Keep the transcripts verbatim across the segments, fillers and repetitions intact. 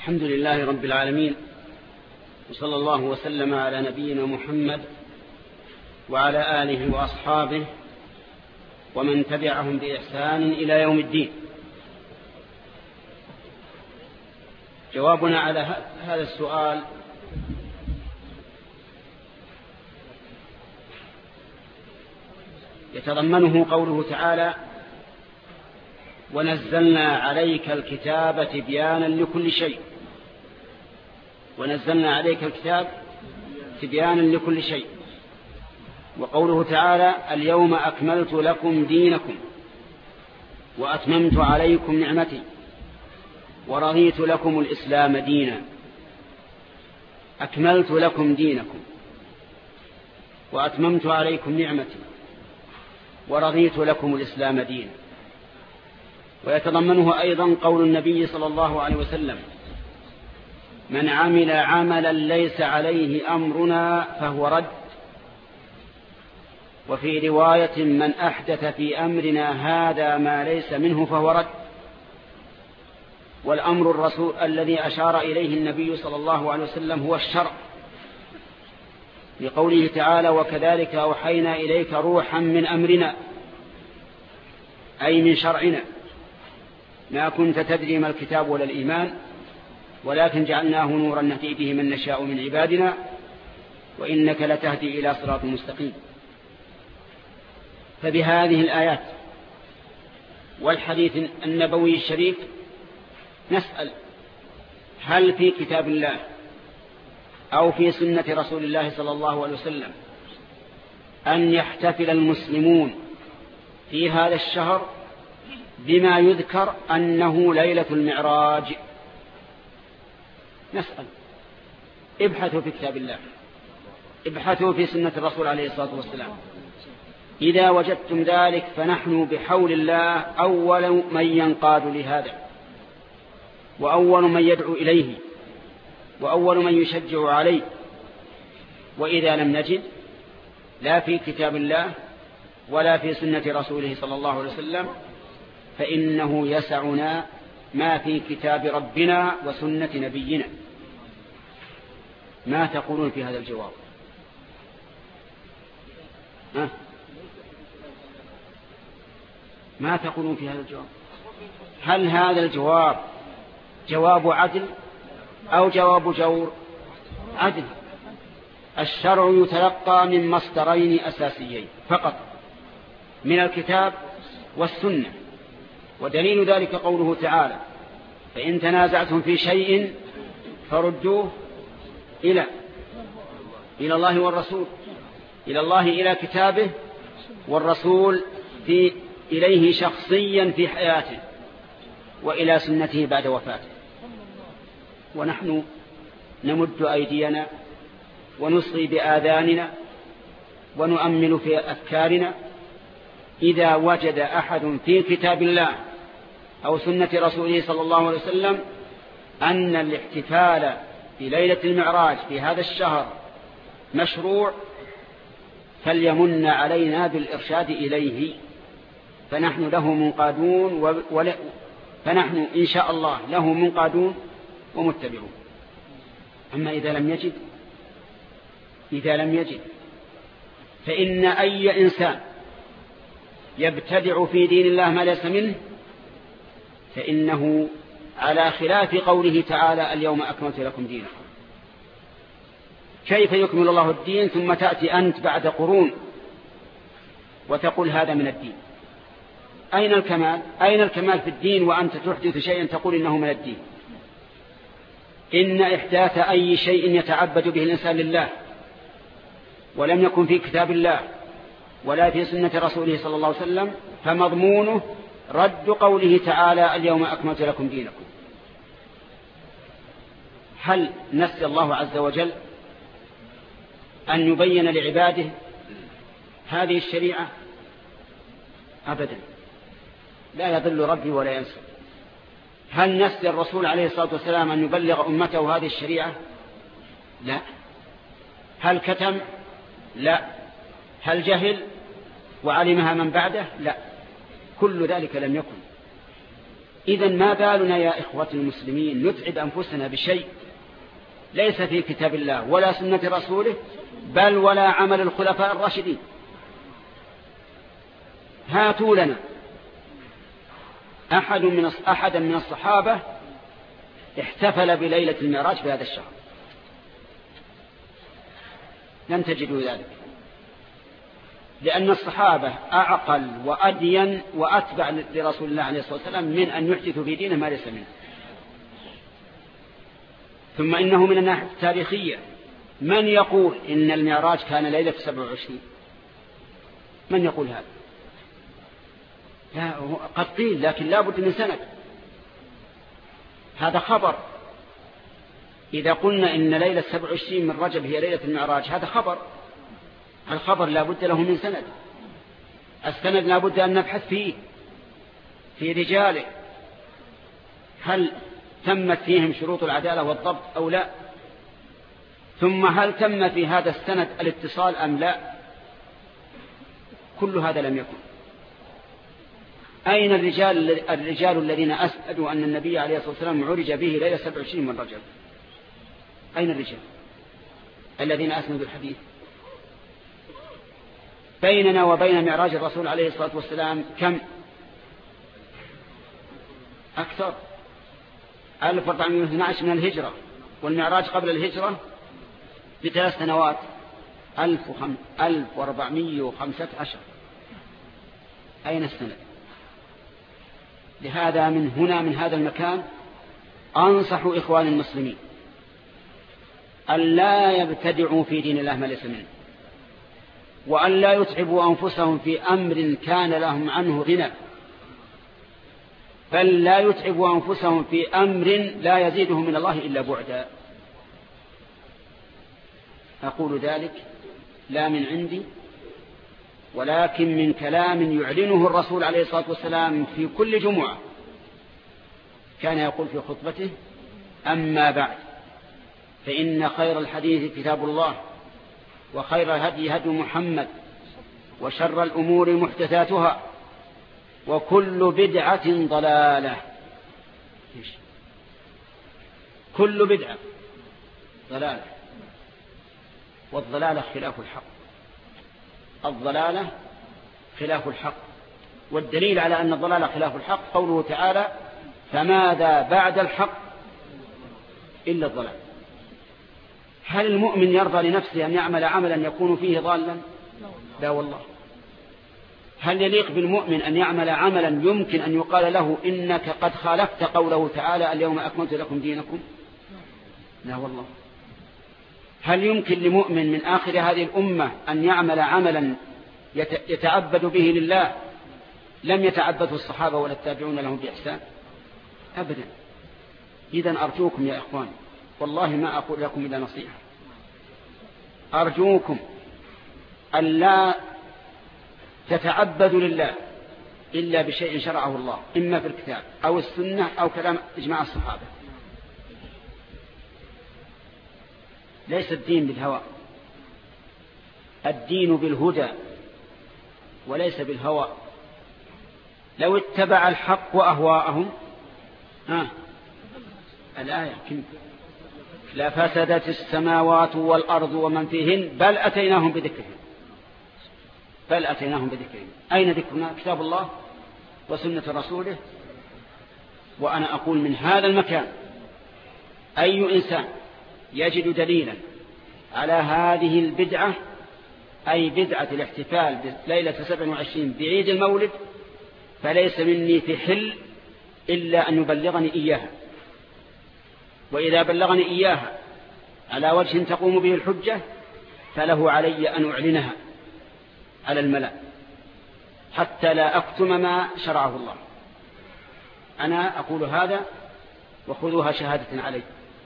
الحمد لله رب العالمين، وصلى الله وسلم على نبينا محمد وعلى آله وأصحابه ومن تبعهم بإحسان إلى يوم الدين. جوابنا على هذا السؤال يتضمنه قوله تعالى: ونزلنا عليك الكتاب تبيانا لكل شيء. ونزلنا عليك الكتاب تبيانا لكل شيء. وقوله تعالى: اليوم أكملت لكم دينكم وأتممت عليكم نعمتي ورضيت لكم الإسلام دينا. أكملت لكم دينكم وأتممت عليكم نعمتي ورضيت لكم الإسلام دينا. ويتضمنه أيضا قول النبي صلى الله عليه وسلم: من عمل عملا ليس عليه أمرنا فهو رد. وفي رواية: من أحدث في أمرنا هذا ما ليس منه فهو رد. والأمر الرسول الذي أشار إليه النبي صلى الله عليه وسلم هو الشرع، لقوله تعالى: وكذلك أوحينا إليك روحا من أمرنا، أي من شرعنا، ما كنت تدري ما الكتاب ولا الإيمان ولكن جعلناه نورا نهدي به من نشاء من عبادنا وإنك لتهدي إلى صراط مستقيم. فبهذه الآيات والحديث النبوي الشريف نسأل: هل في كتاب الله أو في سنة رسول الله صلى الله عليه وسلم أن يحتفل المسلمون في هذا الشهر بما يذكر أنه ليلة المعراج؟ نسأل. ابحثوا في كتاب الله، ابحثوا في سنة الرسول عليه الصلاة والسلام. إذا وجدتم ذلك فنحن بحول الله أول من ينقاد لهذا، وأول من يدعو إليه، وأول من يشجع عليه. وإذا لم نجد لا في كتاب الله ولا في سنة رسوله صلى الله عليه وسلم فإنه يسعنا ما في كتاب ربنا وسنة نبينا. ما تقولون في هذا الجواب؟ ها؟ ما تقولون في هذا الجواب؟ هل هذا الجواب جواب عدل أو جواب جور؟ عدل. الشرع يتلقى من مصدرين أساسيين فقط، من الكتاب والسنة. ودليل ذلك قوله تعالى: فإن تنازعتم في شيء فردوه إلى إلى الله والرسول، إلى الله إلى كتابه، والرسول في إليه شخصيا في حياته، وإلى سنته بعد وفاته. ونحن نمد أيدينا ونصغي بآذاننا ونؤمل في أفكارنا إذا وجد أحد في كتاب الله أو سنة رسوله صلى الله عليه وسلم أن الاحتفال بليلة المعراج في هذا الشهر مشروع فليمن علينا بالإرشاد إليه، فنحن له منقادون و... فنحن إن شاء الله له منقادون ومتبعون. أما إذا لم يجد إذا لم يجد فإن أي إنسان يبتدع في دين الله ما ليس منه فإنه على خلاف قوله تعالى: اليوم أكملت لكم دينكم. كيف يكمل الله الدين ثم تأتي أنت بعد قرون وتقول هذا من الدين؟ أين الكمال؟ أين الكمال في الدين وأنت تحدث شيئا تقول إنه من الدين؟ إن إحداث أي شيء يتعبد به الإنسان لله ولم يكن في كتاب الله ولا في سنة رسوله صلى الله عليه وسلم فمضمونه رد قوله تعالى: اليوم أكملت لكم دينكم. هل نسي الله عز وجل أن يبين لعباده هذه الشريعة؟ أبدا، لا يضل ربي ولا ينسى. هل نسي الرسول عليه الصلاة والسلام أن يبلغ أمته هذه الشريعة؟ لا. هل كتم؟ لا. هل جهل وعلمها من بعده؟ لا. كل ذلك لم يكن. إذن ما بالنا يا إخوة المسلمين نتعب أنفسنا بشيء ليس في كتاب الله ولا سنة رسوله بل ولا عمل الخلفاء الراشدين. هاتوا لنا أحد من أحدا من الصحابة احتفل بليلة المعراج في هذا الشهر، لم تجدوا ذلك، لأن الصحابة أعقل وأدين وأتبع لرسول الله عليه الصلاة والسلام من أن يحدثوا في دينه ما ليس منه. ثم إنه من الناحية التاريخية من يقول إن المعراج كان ليلة سبع وعشرين؟ من يقول هذا؟ لا، قد قيل لكن لا بد من سند. هذا خبر. إذا قلنا إن ليلة سبع وعشرين من رجب هي ليلة المعراج هذا خبر، الخبر لا بد له من سند. السند لا بد أن نبحث فيه في رجاله هل تمت فيهم شروط العدالة والضبط أو لا، ثم هل تم في هذا السند الاتصال أم لا. كل هذا لم يكن. أين الرجال الرجال الذين أسندوا أن النبي عليه الصلاة والسلام عرج به ليلة سبع وعشرين من رجب؟ أين الرجال الذين أسندوا الحديث؟ بيننا وبين معراج الرسول عليه الصلاة والسلام كم؟ أكثر، ألف وأربعمائة واثني عشر من الهجرة، والمعراج قبل الهجرة بثلاث سنوات ألف وأربعمائة وخمسة عشر. أين السند؟ لهذا من هنا من هذا المكان أنصح إخوان المسلمين أن لا يبتدعوا في دين الله ما ليس منه، وأن لا يتعبوا أنفسهم في أمر كان لهم عنه غنى، بل لا يتعبوا أنفسهم في أمر لا يزيدهم من الله إلا بعدا. أقول ذلك لا من عندي ولكن من كلام يعلنه الرسول عليه الصلاة والسلام في كل جمعة. كان يقول في خطبته: أما بعد فإن خير الحديث كتاب الله، وخير الهدي هدي محمد، وشر الأمور محدثاتها، وكل بدعة ضلالة. كل بدعة ضلالة، والضلالة خلاف الحق. الضلالة خلاف الحق، والدليل على أن الضلالة خلاف الحق قوله تعالى: فماذا بعد الحق إلا الضلال. هل المؤمن يرضى لنفسه أن يعمل عملا يكون فيه ضالا؟ لا والله. هل يليق بالمؤمن أن يعمل عملا يمكن أن يقال له إنك قد خالفت قوله تعالى: اليوم أكملت لكم دينكم؟ لا والله. هل يمكن لمؤمن من آخر هذه الأمة أن يعمل عملا يتعبد به لله لم يتعبده الصحابة ولا التابعون لهم بإحسان؟ أبدا. إذن أرجوكم يا إخوان، والله ما أقول لكم إلا نصيحة، أرجوكم أن لا تتعبدوا لله إلا بشيء شرعه الله، إما في الكتاب أو السنة أو كلام إجماع الصحابة. ليس الدين بالهوى، الدين بالهدى وليس بالهوى. لو اتبع الحق وأهواءهم ها الآية كم لفسدت السماوات والأرض ومن فيهن بل أتيناهم بذكرهم بل أتيناهم بذكرهم. أين ذكرنا؟ كتاب الله وسنة رسوله. وأنا أقول من هذا المكان أي إنسان يجد دليلا على هذه البدعة، أي بدعة الاحتفال بليلة سبع وعشرين بعيد المولد، فليس مني في حل إلا أن يبلغني إياها، وإذا بلغني إياها على وجه تقوم به الحجة فله علي أن أعلنها على الملأ حتى لا أكتم ما شرعه الله. أنا أقول هذا وخذوها شهادة علي.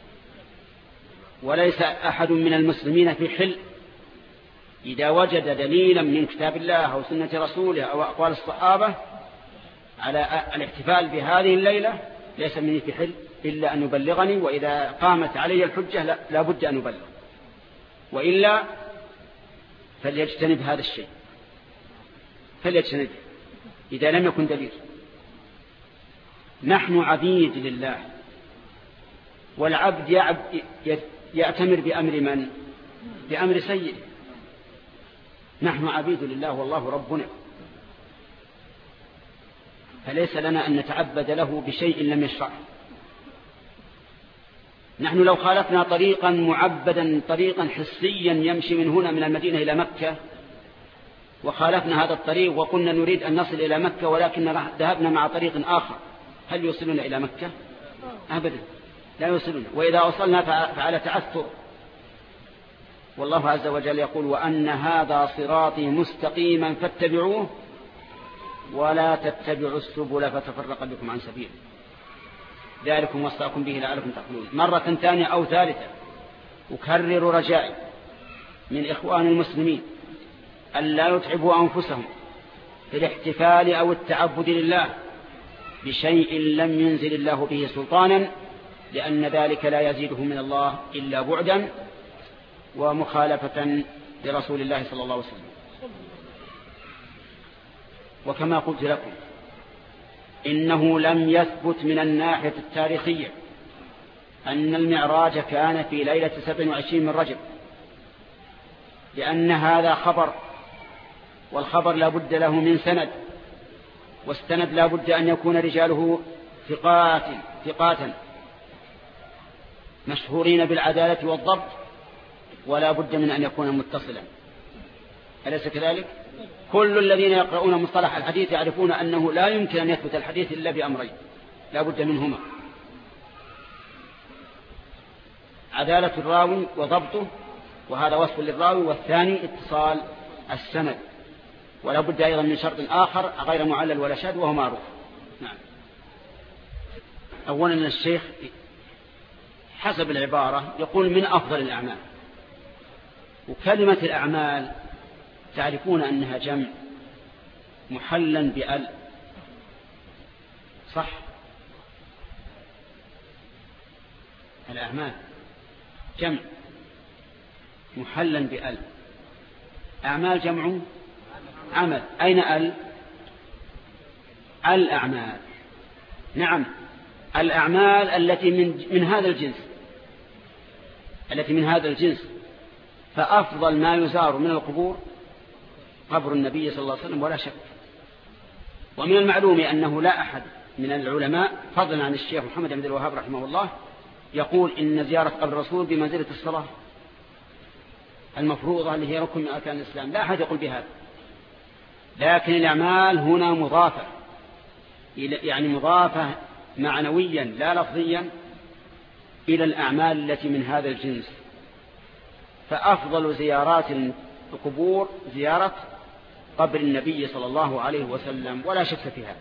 وليس أحد من المسلمين في حل إذا وجد دليلا من كتاب الله أو سنة رسوله أو أقوال الصحابة على الاحتفال بهذه الليلة، ليس مني في حل إلا أن يبلغني، وإذا قامت علي الحجة لا, لا بد أن أبلغ، وإلا فليجتنب هذا الشيء، فليجتنب إذا لم يكن دليل. نحن عبيد لله، والعبد يأتمر بأمر من؟ بأمر سيده. نحن عبيد لله والله ربنا، فليس لنا أن نتعبد له بشيء لم يشرعه. نحن لو خالفنا طريقا معبدا، طريقا حسيا يمشي من هنا من المدينة إلى مكة، وخالفنا هذا الطريق وقلنا نريد أن نصل إلى مكة ولكن ذهبنا مع طريق آخر، هل يوصلنا إلى مكة؟ أبدا لا يوصلنا. وإذا وصلنا فعلى تعثر. والله عز وجل يقول: وأن هذا صراطي مستقيما فاتبعوه ولا تتبعوا السبل فتفرق بكم عن سبيله ذلكم وصاكم به لعلكم تعقلون. مرة ثانية أو ثالثة أكرر رجائي من إخوان المسلمين أن لا يتعبوا أنفسهم في الاحتفال أو التعبد لله بشيء لم ينزل الله به سلطانا، لأن ذلك لا يزيدهم من الله إلا بعدا ومخالفة لرسول الله صلى الله عليه وسلم. وكما قلت لكم إنه لم يثبت من الناحية التاريخية أن المعراج كان في ليلة سبع وعشرين من رجب، لأن هذا خبر، والخبر لا بد له من سند، والسند لا بد أن يكون رجاله ثقات ثقاتا مشهورين بالعدالة والضبط، ولا بد من أن يكون متصلا. أليس كذلك؟ كل الذين يقرؤون مصطلح الحديث يعرفون أنه لا يمكن أن يثبت الحديث إلا بأمرين لا بد منهما: عدالة الراوي وضبطه، وهذا وصف للراوي، والثاني اتصال السند، ولا بد أيضا من شرط آخر غير معلل ولا شاذ وهو معروف. نعم. أولا الشيخ حسب العبارة يقول من أفضل الأعمال، وكلمة الأعمال تعرفون أنها جمع محلا بأل، صح؟ الأعمال جمع محلا بأل، أعمال جمع عمل. أين أل؟ الأعمال. نعم، الأعمال التي من, من هذا الجنس التي من هذا الجنس فأفضل ما يزار من القبور قبر النبي صلى الله عليه وسلم ولا شك. ومن المعلوم أنه لا أحد من العلماء فضلا عن الشيخ محمد بن عبد الوهاب رحمه الله يقول إن زيارة قبر الرسول بمنزلة الصلاة المفروضة اللي هي ركن من أركان الإسلام، لا أحد يقول بهذا. لكن الأعمال هنا مضافة، يعني مضافة معنويا لا لفظيا إلى الأعمال التي من هذا الجنس. فأفضل زيارات القبور زيارة قبر النبي صلى الله عليه وسلم ولا شك في هذا،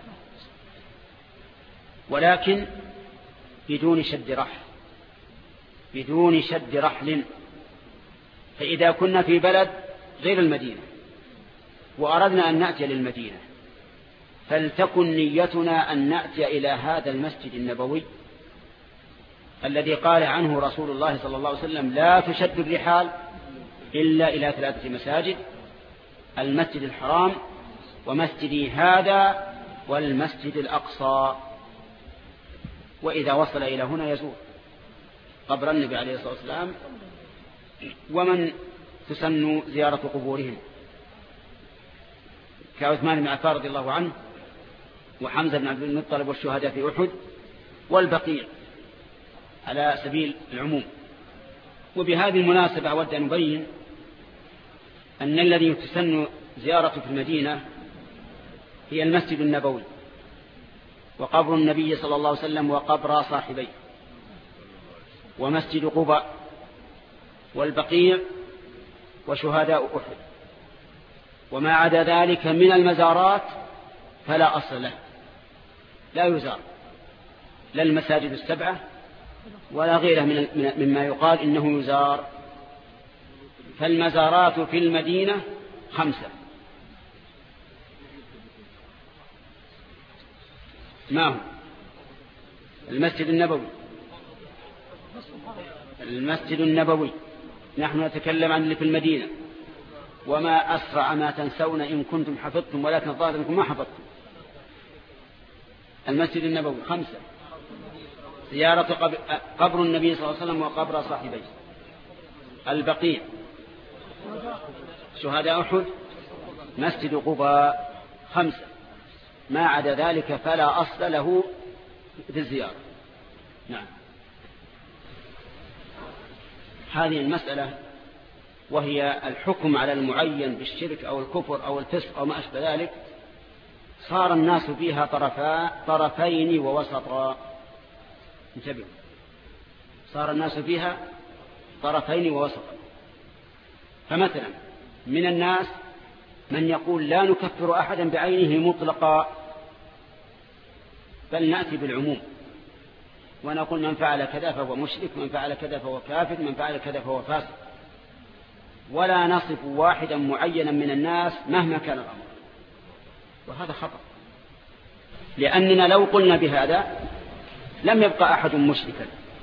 ولكن بدون شد رحل بدون شد رحل فإذا كنا في بلد غير المدينة وأردنا أن نأتي للمدينة فلتكن نيتنا أن نأتي إلى هذا المسجد النبوي الذي قال عنه رسول الله صلى الله عليه وسلم: لا تشد الرحال إلا إلى ثلاثة مساجد: المسجد الحرام ومسجدي هذا والمسجد الأقصى. وإذا وصل إلى هنا يزور قبر النبي عليه الصلاة والسلام ومن تسن زيارة قبورهم كعثمان بن عفان رضي الله عنه وحمزة بن عبد المطلب والشهداء في أحد والبقيع على سبيل العموم. وبهذه المناسبة أود أن نبين أن الذي تسن زيارته في المدينة هي المسجد النبوي وقبر النبي صلى الله عليه وسلم وقبر صاحبيه ومسجد قباء والبقيع وشهداء أحد، وما عدا ذلك من المزارات فلا أصل له، لا يزار لا المساجد السبعة ولا غيرها من مما يقال إنه يزار. فالمزارات في المدينة خمسة: ما هو؟ المسجد النبوي المسجد النبوي نحن نتكلم عن اللي في المدينة، وما أسرع ما تنسون إن كنتم حفظتم ولكن الظاهر أنكم ما حفظتم. المسجد النبوي خمسة، زيارة قبر النبي صلى الله عليه وسلم وقبر صاحبيه، البقيع، شهداء أحد، مسجد قباء، خمسة. ما عدا ذلك فلا أصل له في الزيارة. نعم. هذه المسألة وهي الحكم على المعين بالشرك أو الكفر أو الفسق أو ما أشبه ذلك، صار الناس فيها طرفا طرفين ووسطا. انتبهوا، صار الناس فيها طرفين ووسطا. فمثلا من الناس من يقول لا نكفر أحدا بعينه مطلقا، بل نأتي بالعموم ونقول من فعل كذا فهو مشرك، من فعل كذا فهو كافر، من فعل كذا فهو فاسق، ولا نصف واحدا معينا من الناس مهما كان الأمر. وهذا خطأ، لأننا لو قلنا بهذا لم يبقى أحد مشركا،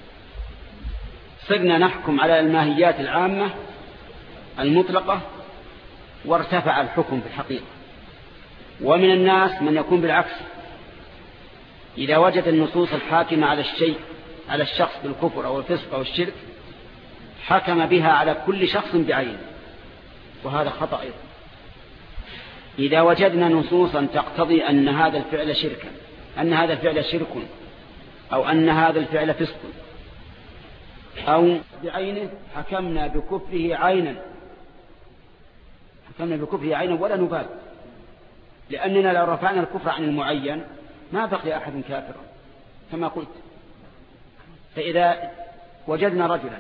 صرنا نحكم على الماهيات العامة المطلقة وارتفع الحكم في الحقيقة. ومن الناس من يكون بالعكس، إذا وجد النصوص الحاكمة على الشيء على الشخص بالكفر أو الفسق أو الشرك حكم بها على كل شخص بعينه، وهذا خطأ أيضا. إذا وجدنا نصوصا تقتضي أن هذا الفعل شركا، أن هذا الفعل شرك، أو أن هذا الفعل فسق أو بعينه، حكمنا بكفره عينا، حكمنا بكفره عينا ولا نبالي، لأننا لو رفعنا الكفر عن المعين ما بقي أحد كافرا كما قلت. فإذا وجدنا رجلا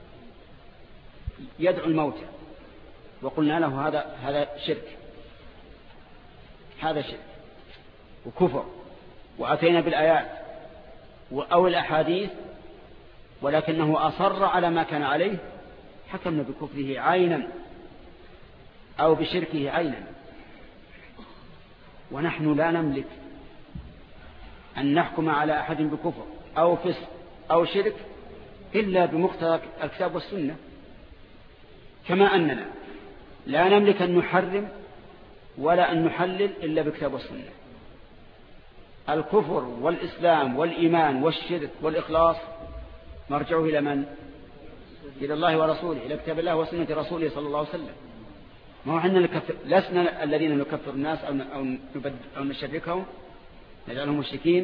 يدعو الموتى وقلنا له هذا هذا شرك، هذا شرك وكفر، وأتينا بالآيات أو الأحاديث ولكنه أصر على ما كان عليه، حكمنا بكفره عينا أو بشركه عينا. ونحن لا نملك أن نحكم على أحد بكفر أو فسق أو شرك إلا بمقتضى الكتاب والسنة، كما أننا لا نملك أن نحرم ولا أن نحلل إلا بكتاب والسنة. الكفر والإسلام والإيمان والشرك والإخلاص مرجعه إلى من؟ إلى الله ورسوله، إلى كتاب الله وسنة رسوله صلى الله عليه وسلم. ما هو حنا نكفر، لسنا الذين نكفر الناس أو أو نشركهم نجعلهم مشركين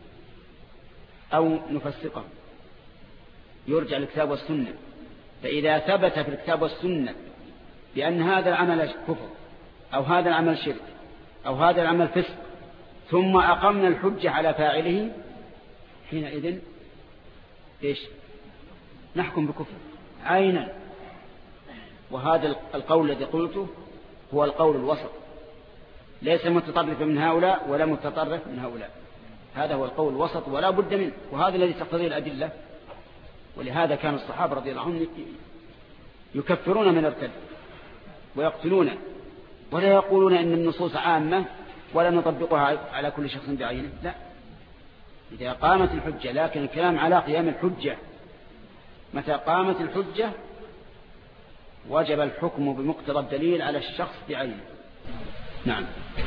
أو نفسقهم، يرجع الكتاب والسنة. فإذا ثبت في الكتاب والسنة بأن هذا العمل كفر أو هذا العمل شرك أو هذا العمل فسق، ثم أقمنا الحجة على فاعله، حينئذ إيش؟ نحكم بكفر عينا. وهذا القول الذي قلته هو القول الوسط، ليس متطرفا من هؤلاء ولا متطرف من هؤلاء، هذا هو القول الوسط ولا بد منه، وهذا الذي تقتضيه الأدلة. ولهذا كان الصحابة رضي الله عنهم يكفرون من ارتد ويقتلون، ولا يقولون إن النصوص عامة ولا نطبقها على كل شخص بعينه، لا، إذا قامت الحجة. لكن الكلام على قيام الحجة، متى قامت الحجة وجب الحكم بمقتضى الدليل على الشخص بعينه. نعم.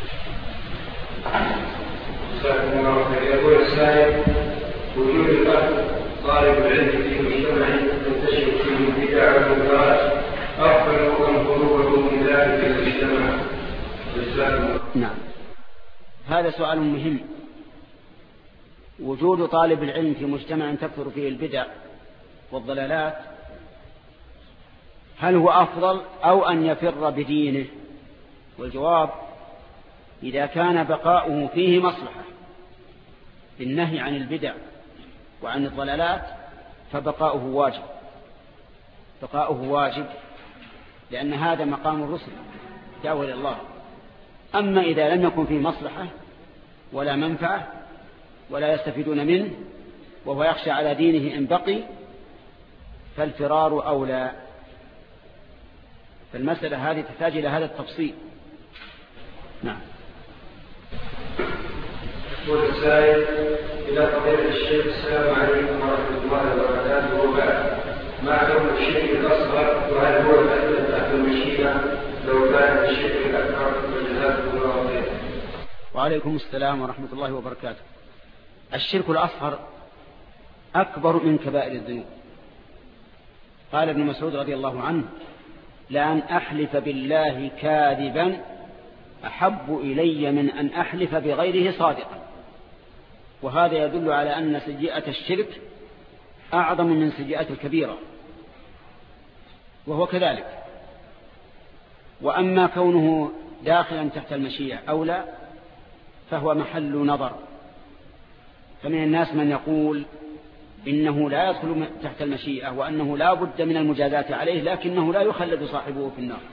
يقول السائل: وجود الأخ طالب العلم في مجتمع تنتشر فيه البدع والمنكرات أفضل أم خروجه من ذلك المجتمع؟ نعم، هذا سؤال مهم. وجود طالب العلم في مجتمع تكثر فيه البدع والضلالات، هل هو أفضل أو أن يفر بدينه؟ والجواب: إذا كان بقاؤه فيه مصلحة بالنهي عن البدع وعن الضلالات فبقاؤه واجب، بقاؤه واجب، لأن هذا مقام الرسل دعوة إلى الله. أما إذا لم يكن فيه مصلحة ولا منفعة ولا يستفيدون منه وهو يخشى على دينه إن بقي، فالفرار أولى. فالمسألة هذه تحتاج إلى هذا التفصيل. نعم. يقول السائل: إلى قضية الشيخ: السلام عليكم ورحمة الله وبركاته، وبعد، ما حكم الشرك الأصغر، وهل هو تحت المشيئة لو كان الشرك الأكبر؟ وجزاكم الله خيرا. وعليكم السلام ورحمة الله وبركاته. الشرك الأصغر أكبر من كبائر الذنوب. قال ابن مسعود رضي الله عنه: لأن أحلف بالله كاذبا أحب إلي من أن أحلف بغيره صادقا. وهذا يدل على أن سيئة الشرك أعظم من سيئة الكبيرة، وهو كذلك. وأما كونه داخلا تحت المشيئة أو لا فهو محل نظر. فمن الناس من يقول إنه لا يدخل تحت المشيئة وأنه لا بد من المجازات عليه، لكنه لا يخلد صاحبه في النار،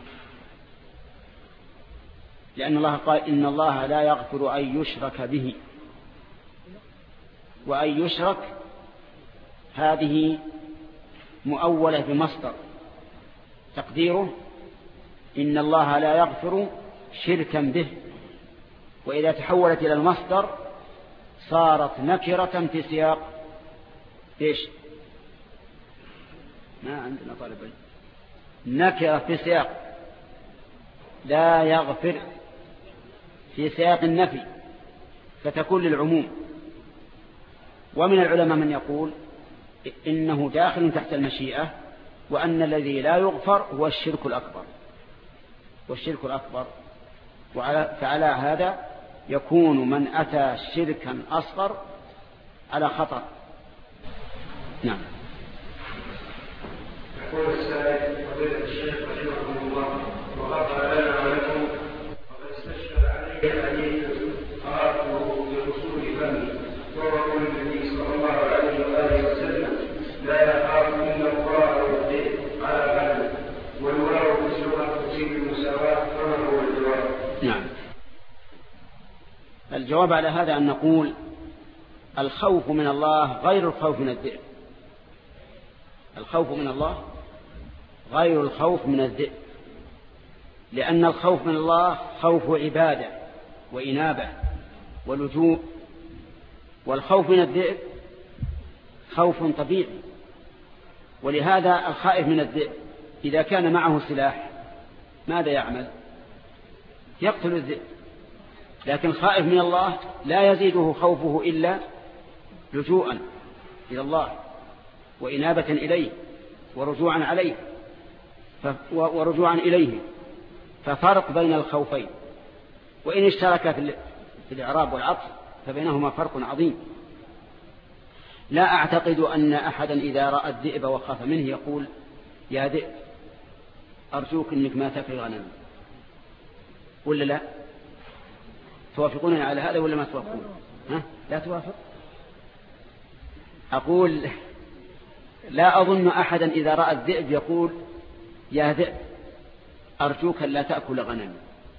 لأن الله قال: إن الله لا يغفر أن يشرك به. وأن يشرك هذه مؤولة بمصدر تقديره: إن الله لا يغفر شركا به. وإذا تحولت إلى المصدر صارت نكرة في سياق إيش؟ ما عندنا طالب علم. نكرة في سياق لا يغفر في سياق النفي، فتكون للعموم. ومن العلماء من يقول إنه داخل تحت المشيئة، وأن الذي لا يغفر هو الشرك الأكبر. والشرك الأكبر فعلى هذا يكون من أتى شركا أصغر على خطر. نعم. يقول السائل: فضيلة الشيخ رحمه الله، وغفر لنا ولكم، وقد استشكل علي حديث قرأته بأصول فمي، وهو قول النبي صلى الله عليه وآله وسلم: لا يخاف إلا القراء والذئب على غنم، والواو في اللغة تفيد المساواة. فما هو الجواب؟ نعم. الجواب على هذا أن نقول: الخوف من الله غير الخوف من الذئب. الخوف من الله غير الخوف من الذئب، لأن الخوف من الله خوف عبادة وإنابة ولجوء، والخوف من الذئب خوف طبيعي. ولهذا الخائف من الذئب إذا كان معه سلاح ماذا يعمل؟ يقتل الذئب. لكن خائف من الله لا يزيده خوفه إلا لجوءا إلى الله وإنابة إليه ورجوعا عليه ورجوعا إليه. ففرق بين الخوفين، وإن اشترك في الإعراب والعطف فبينهما فرق عظيم. لا أعتقد أن أحدا إذا رأى الذئب وخاف منه يقول: يا ذئب أرجوك أنك ما تأكل غنم، ولا لا؟ توافقونني على هذا ولا ما توافقون؟ ها؟ لا توافق؟ أقول لا أظن أحدا إذا رأى الذئب يقول: يا ذئب أرجوك لا تأكل غنم.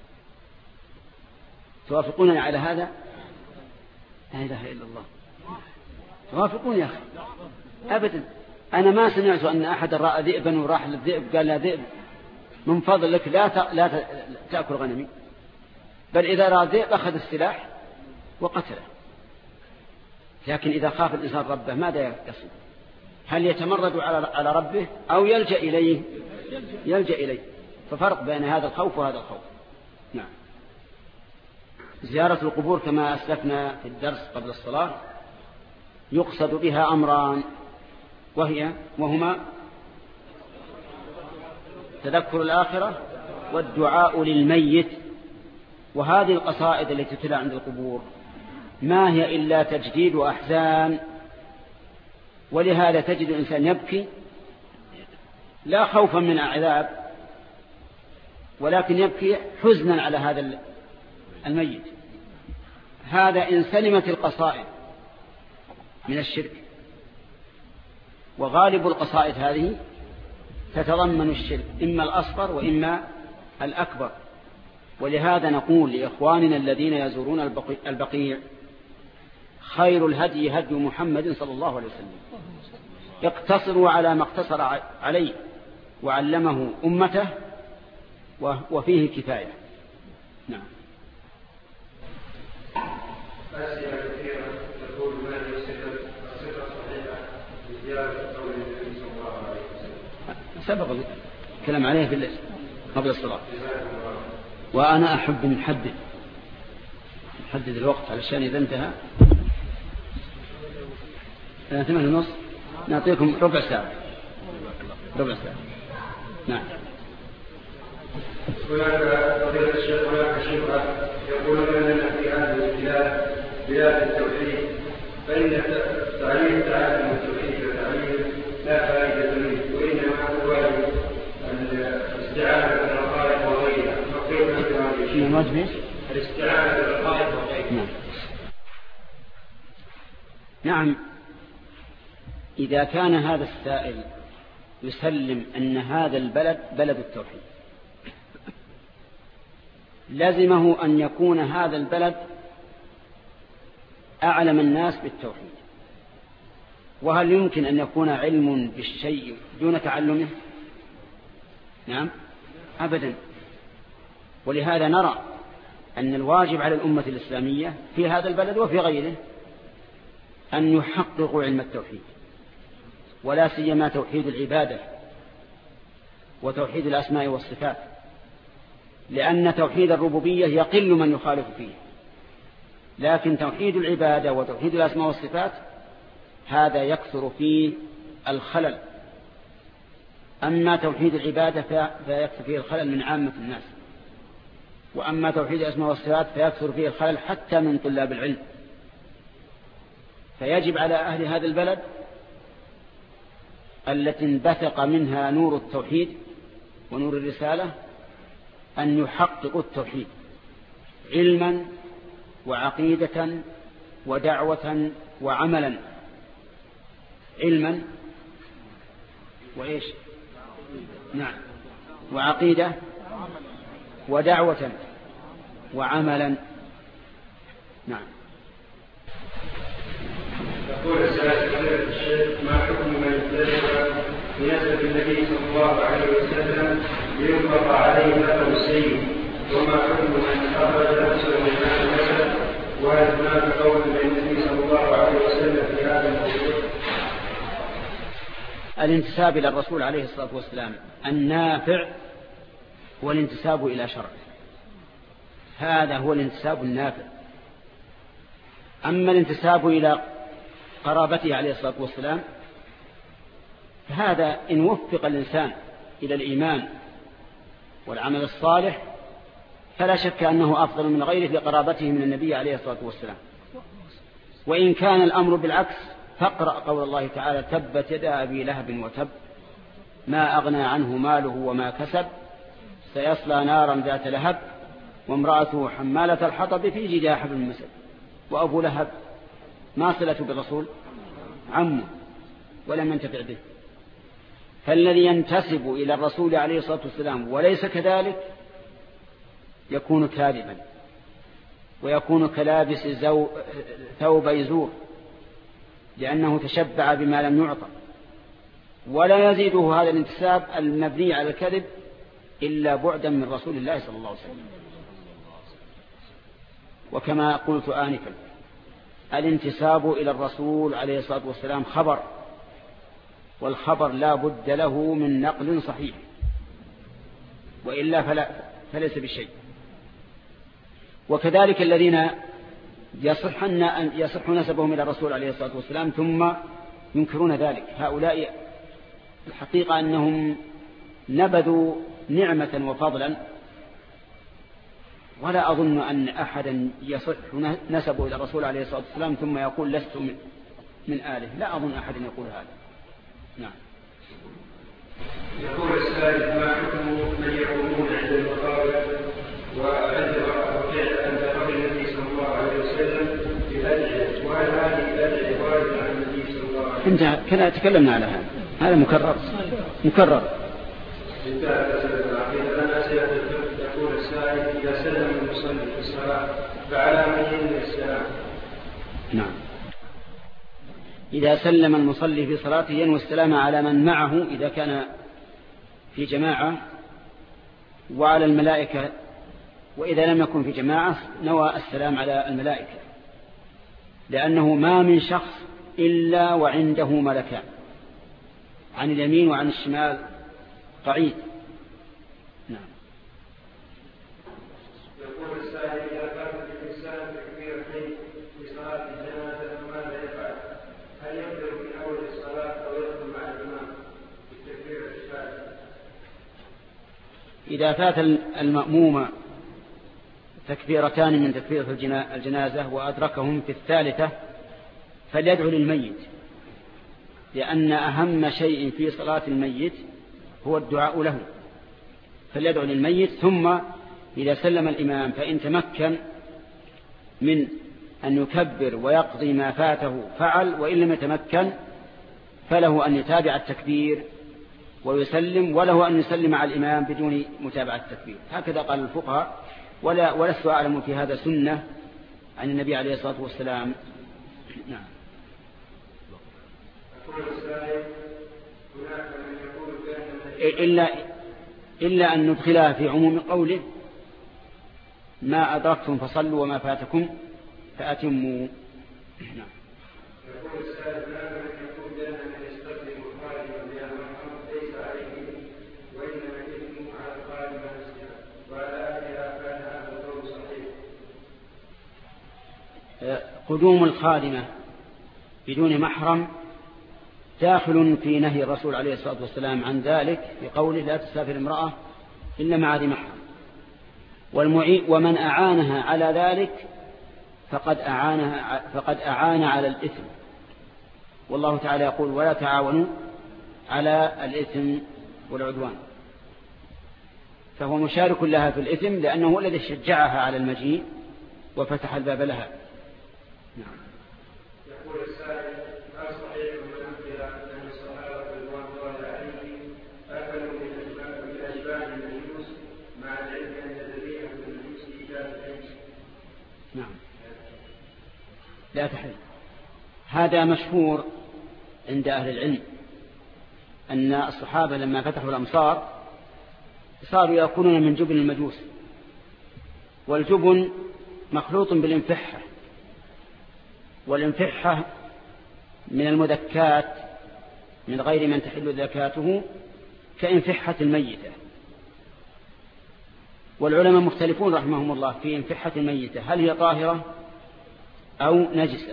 توافقونني على هذا؟ لا إله إلا الله. توافقون يا أخي؟ أبدا. أنا ما سمعت أن أحد رأى ذئبا وراح للذئب قال: لا ذئب من فضلك لا لا تأكل غنمي. بل إذا رأى ذئب أخذ السلاح وقتله. لكن إذا خاف الإنسان ربه ماذا يصنع؟ هل يتمرد على ربه أو يلجأ إليه؟ يلجأ إليه. ففرق بين هذا الخوف وهذا الخوف. نعم. زيارة القبور كما أسلفنا في الدرس قبل الصلاة يقصد بها أمران، وهي وهما تذكر الآخرة والدعاء للميت. وهذه القصائد التي تتلى عند القبور ما هي إلا تجديد أحزان، ولهذا تجد الإنسان يبكي لا خوفا من عذاب، ولكن يبكي حزنا على هذا الميت. هذا إن سلمت القصائد من الشرك. وغالب القصائد هذه تتضمن الشرك، إما الأصغر وإما الأكبر. ولهذا نقول لإخواننا الذين يزورون البقيع: خير الهدي هدي محمد صلى الله عليه وسلم. اقتصروا على ما اقتصر عليه وعلمه أمته، وفيه كفاية. نعم. أسئلة كثيرة تقول: ما هي الصفة الصحيحة لزيارة قول النبي صلى الله عليه وسلم؟ سبق الكلام عليه قبل الصلاة. وأنا أحب نحدد نحدد الوقت علشان إذا انتهى ثمانية ونص نعطيكم ربع ساعة ربع ساعة. نعم. هناك فضيلة الشيخ هناك شبهة يقولون أننا في هذه البلاد بلاد التوحيد، فإن تعليم تعلم التوحيد وتعليم لا فائدة منه، وإنما هو الاستعانة بالرقائق وغيرها. فكيف نحن هذه الشيء؟ الاستعانة بالرقائق وغيرها. نعم. إذا كان هذا السائل يسلم أن هذا البلد بلد التوحيد، لزمه أن يكون هذا البلد أعلم الناس بالتوحيد. وهل يمكن أن يكون علم بالشيء دون تعلمه؟ نعم أبدا. ولهذا نرى أن الواجب على الأمة الإسلامية في هذا البلد وفي غيره أن يحققوا علم التوحيد، ولا سيما توحيد العبادة وتوحيد الأسماء والصفات، لأن توحيد الربوبية يقل من يخالف فيه، لكن توحيد العبادة وتوحيد الأسماء والصفات هذا يكثر فيه الخلل. أما توحيد العبادة فيكثر فيه الخلل من عامة الناس، وأما توحيد الأسماء والصفات فيكثر فيه الخلل حتى من طلاب العلم. فيجب على أهل هذا البلد التي انبثق منها نور التوحيد ونور الرسالة أن يحققوا التوحيد علما وعقيدة ودعوة وعملا. علما وإيش؟ نعم، وعقيدة ودعوة وعملا. نعم. يقول الشيخ: ما حكم من ابتدع بنسب النبي صلى الله عليه وسلم لينفق عليه مثل السيد، وما حكم من أخرج نفسه من هذا النسب، وهل هناك قول بين النبي صلى الله عليه وسلم في هذا الموضوع؟ الانتساب إلى الرسول عليه الصلاة والسلام النافع والانتساب إلى شرعه، هذا هو الانتساب النافع. أما الانتساب إلى قرابته عليه الصلاة والسلام فهذا إن وفق الإنسان إلى الإيمان والعمل الصالح فلا شك أنه أفضل من غيره لقرابته من النبي عليه الصلاة والسلام. وإن كان الأمر بالعكس فاقرأ قول الله تعالى: تبت يدا أبي لهب وتب ما أغنى عنه ماله وما كسب سيصلى نارا ذات لهب وامرأته حمالة الحطب في جيدها حبل من مسد. وأبو لهب ما صلة بالرسول؟ عمه، ولم ينتفع به. فالذي ينتسب إلى الرسول عليه الصلاة والسلام وليس كذلك يكون كاذبا، ويكون كلابس زو... ثوب يزور، لأنه تشبع بما لم يعطى. ولا يزيده هذا الانتساب المبني على الكذب إلا بعدا من رسول الله صلى الله عليه وسلم. وكما قلت آنفا، الانتساب إلى الرسول عليه الصلاة والسلام خبر، والخبر لا بد له من نقل صحيح، وإلا فلا فليس بشيء. وكذلك الذين يصح أن يصح نسبهم إلى الرسول عليه الصلاة والسلام ثم ينكرون ذلك، هؤلاء الحقيقة أنهم نبذوا نعمة وفضلا، ولا أظن أن أحدا يصح نسبه إلى الرسول عليه الصلاة والسلام ثم يقول لست من آله، لا أظن أحد يقول هذا. نعم. يقول السائل: ما حكم من يقومون عند المقابر وعند الرفيع عند قبر النبي صلى الله عليه وسلم بالأدعية، وهل هذه الأدعية واردة عن النبي صلى الله عليه وسلم؟ انت كنا تكلمنا على هذا، هذا مكرر مكرر. يقول السائل: إذا سلم المصلي في الصلاة فعلى من ينوي السلام؟ نعم، إذا سلم المصلي في صلاته ينوي السلام على من معه إذا كان في جماعة، وعلى الملائكة، وإذا لم يكن في جماعة نوى السلام على الملائكة، لأنه ما من شخص إلا وعنده ملكان عن اليمين وعن الشمال قعيد. نعم. يقول السائل: إذا كان الإنسان تكبيرتين في صلاة الجنازة ماذا يفعل؟ هل يقدر إذا فات المأموم تكبيرتان من تكبيرة الجنازة وأدركهم في الثالثة فليدعو للميت، لأن أهم شيء في صلاة الميت هو الدعاء له، فليدعو للميت. ثم إذا سلم الإمام فإن تمكن من أن يكبر ويقضي ما فاته فعل، وإن لم يتمكن فله أن يتابع التكبير ويسلم، وله أن يسلم على الإمام بدون متابعة التكبير. هكذا قال الفقهاء، ولا ولست أعلم في هذا سنة عن النبي عليه الصلاة والسلام. نعم. إلا, إلا أن ندخلها في عموم قوله ما أدركتم فصلوا وما فاتكم فأتموا. نعم. قدوم الخادمة بدون محرم داخل في نهي الرسول عليه الصلاة والسلام عن ذلك بقوله لا تسافر امرأة إلا مع ذي محرم، ومن أعانها على ذلك فقد أعانها فقد أعان على الإثم، والله تعالى يقول ولا تعاونوا على الإثم والعدوان، فهو مشارك لها في الإثم لأنه هو الذي شجعها على المجيء وفتح الباب لها. نعم. يقول السائل هل صحيح من أنزل أن الصحابة رضوان الله عليهم أكلوا من أشباه المجوس مع العلم أن الذبيحة بالمجوس إيجاد العيش؟ نعم لا تحل. هذا مشهور عند أهل العلم أن الصحابة لما فتحوا الأمصار صاروا يأكلون من جبن المجوس، والجبن مخلوط بالانفحة، والانفحة من المذكات من غير من تحل ذكاته كانفحة الميتة. والعلماء مختلفون رحمهم الله في انفحة الميتة هل هي طاهرة أو نجسة،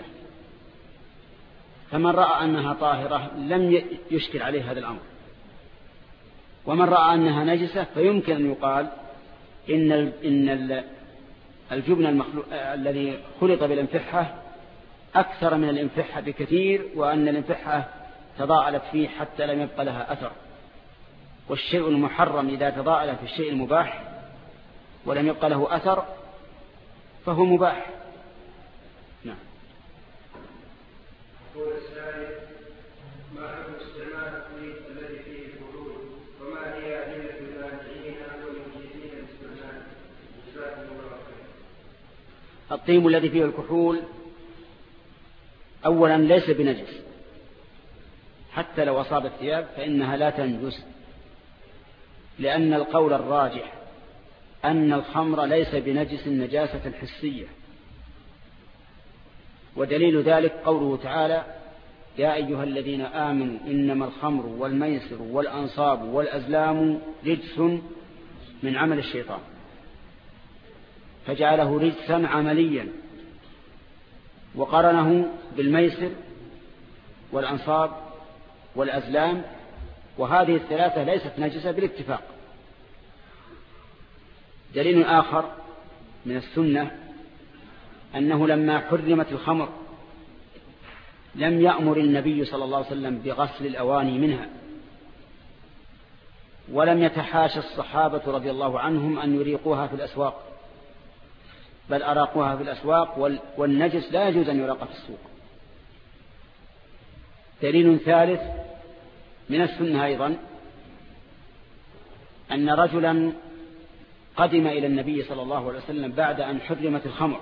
فمن رأى أنها طاهرة لم يشكل عليه هذا الأمر، ومن رأى أنها نجسة فيمكن أن يقال إن إن الجبن الذي خلط بالانفحة أكثر من الانفحة بكثير، وأن الانفحة تضاءلت فيه حتى لم يبقى لها أثر، والشيء المحرم إذا تضاءل في الشيء المباح ولم يبقى له أثر فهو مباح. نعم. يقول السائل ما حكم استعمال الطيب الذي فيه الكحول، وما هي أدلة المانعين والمجيزين باستعماله؟ جزاكم الله خيرا. الطيب الذي فيه الكحول أولا ليس بنجس، حتى لو أصاب الثياب فإنها لا تنجس، لأن القول الراجح أن الخمر ليس بنجس نجاسة حسية، ودليل ذلك قوله تعالى يا أيها الذين آمنوا إنما الخمر والميسر والأنصاب والأزلام رجس من عمل الشيطان، فجعله رجسا عمليا وقرنه بالميسر والأنصاب والأزلام، وهذه الثلاثة ليست نجسة بالاتفاق. دليل آخر من السنة أنه لما حرمت الخمر لم يأمر النبي صلى الله عليه وسلم بغسل الأواني منها، ولم يتحاشى الصحابة رضي الله عنهم أن يريقوها في الأسواق، بل أراقوها في الأسواق، والنجس لا يجوز أن يراق في السوق. دليل ثالث من السنة أيضا أن رجلا قدم إلى النبي صلى الله عليه وسلم بعد أن حرمت الخمر،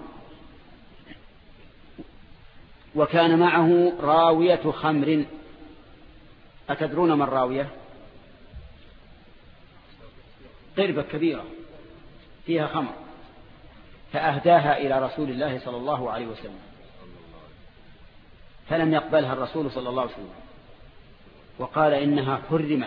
وكان معه راوية خمر. أتدرون ما الراوية؟ قربة كبيرة فيها خمر، فأهداها إلى رسول الله صلى الله عليه وسلم، فلم يقبلها الرسول صلى الله عليه وسلم وقال إنها حرمت.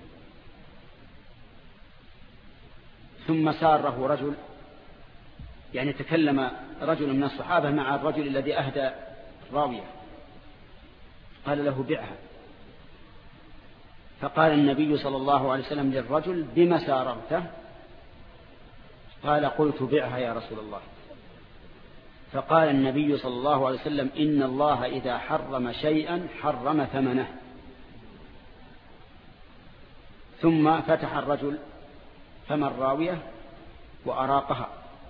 ثم ساره رجل، يعني تكلم رجل من الصحابة مع الرجل الذي أهدى راوية، قال له بعها، فقال النبي صلى الله عليه وسلم للرجل بما ساررته؟ قال قلت بعها يا رسول الله. فقال النبي صلى الله عليه وسلم إن الله إذا حرم شيئا حرم ثمنه. ثم فتح الرجل فم الراوية وأراقها،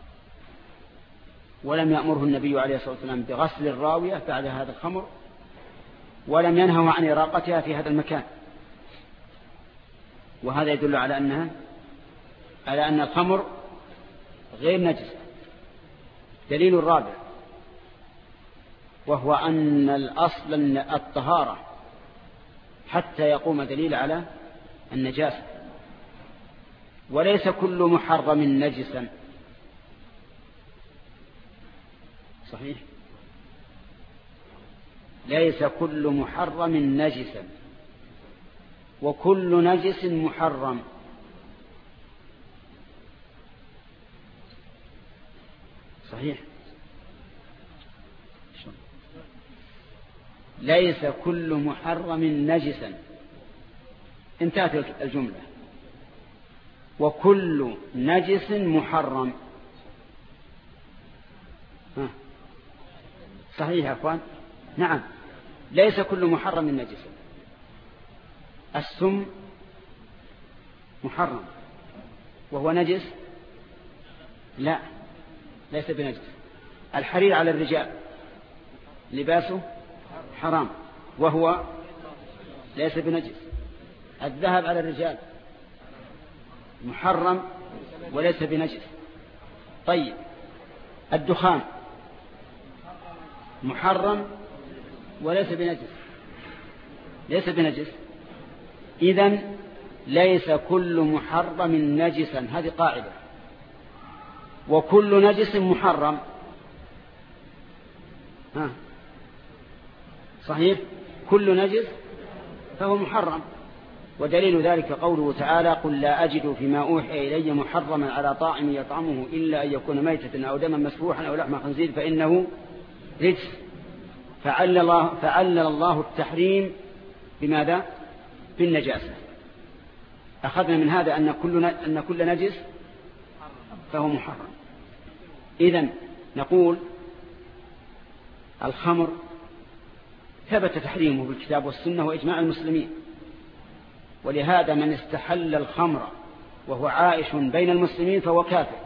ولم يأمره النبي عليه الصلاة والسلام بغسل الراوية بعد هذا الخمر، ولم ينهوا عن إراقتها في هذا المكان. وهذا يدل على أنها على أن الخمر غير نجس. دليل الرابع وهو أن الأصل الطهارة حتى يقوم دليل على النجاسة، وليس كل محرم نجسا. صحيح، ليس كل محرم نجسا، وكل نجس محرم. صحيح، ليس كل محرم نجسا، انتهت الجملة. وكل نجس محرم. ها. صحيح يا أخوان؟ نعم، ليس كل محرم نجسا. السم محرم وهو نجس؟ لا، ليس بنجس. الحرير على الرجال لباسه حرام وهو ليس بنجس. الذهب على الرجال محرم وليس بنجس. طيب، الدخان محرم وليس بنجس، ليس بنجس. إذن ليس كل محرم نجسا، هذه قاعدة. وكل نجس محرم. ها. صحيح، كل نجس فهو محرم. ودليل ذلك قوله تعالى قل لا أجد فيما أوحي إلي محرما على طاعم يطعمه إلا أن يكون ميتة أو دما مسفوحا أو لحم خنزير فإنه رجس. فعلل الله, فعلل الله التحريم بماذا؟ بالنجاسة. أخذنا من هذا أن كل, أن كل نجس فهو محرم. إذن نقول الخمر ثبت تحريمه بالكتاب والسنة وإجماع المسلمين، ولهذا من استحل الخمر وهو عائش بين المسلمين فهو كافر.